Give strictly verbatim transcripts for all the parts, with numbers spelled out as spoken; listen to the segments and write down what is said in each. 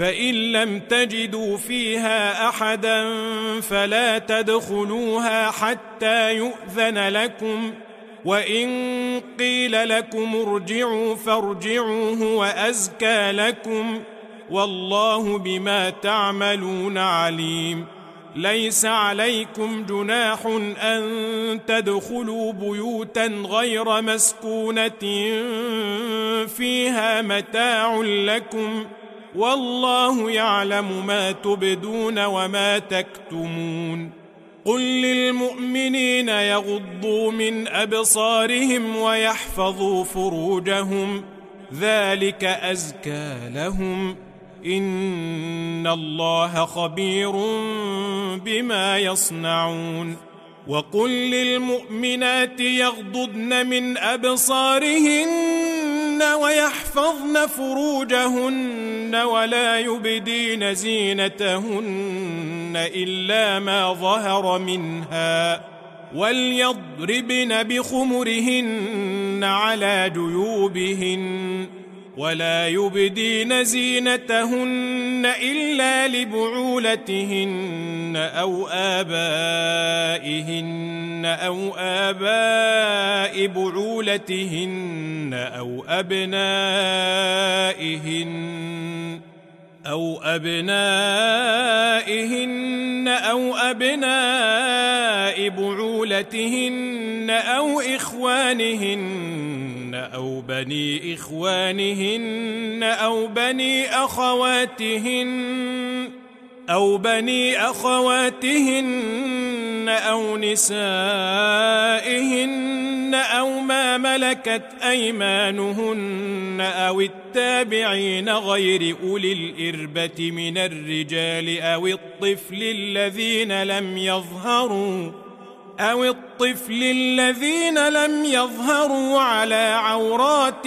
فإن لم تجدوا فيها أحدا فلا تدخلوها حتى يؤذن لكم، وإن قيل لكم ارجعوا فارجعوا هو أزكى لكم، والله بما تعملون عليم. ليس عليكم جناح أن تدخلوا بيوتا غير مسكونة فيها متاع لكم، والله يعلم ما تبدون وما تكتمون. قل للمؤمنين يغضوا من أبصارهم ويحفظوا فروجهم، ذلك أزكى لهم، إن الله خبير بما يصنعون. وقل للمؤمنات يغضضن من أبصارهن ويحفظن فروجهن ولا يبدين زينتهن إلا ما ظهر منها، وليضربن بخمرهن على جيوبهن، ولا يبدين زينتهن إلا لبعولتهن أو آبائهن أو آباء بعولتهن أو أبنائهن أو أبنائهن أو أبناء بعولتهن أو إخوانهن أو بني إخوانهن أو بني أخواتهن أو بني أخواتهن أو نسائهن أو ما ملكت أيمانهن أو التابعين غير أولي الإربة من الرجال أو الطفل الذين لم يظهروا أو الطفل الذين لم يظهروا على عورات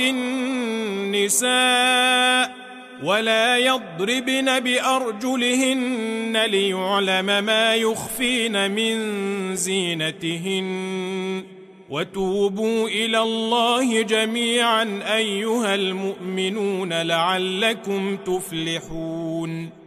النساء، ولا يضربن بأرجلهن ليعلم ما يخفين من زينتهن. وتوبوا إلى الله جميعا أيها المؤمنون لعلكم تفلحون.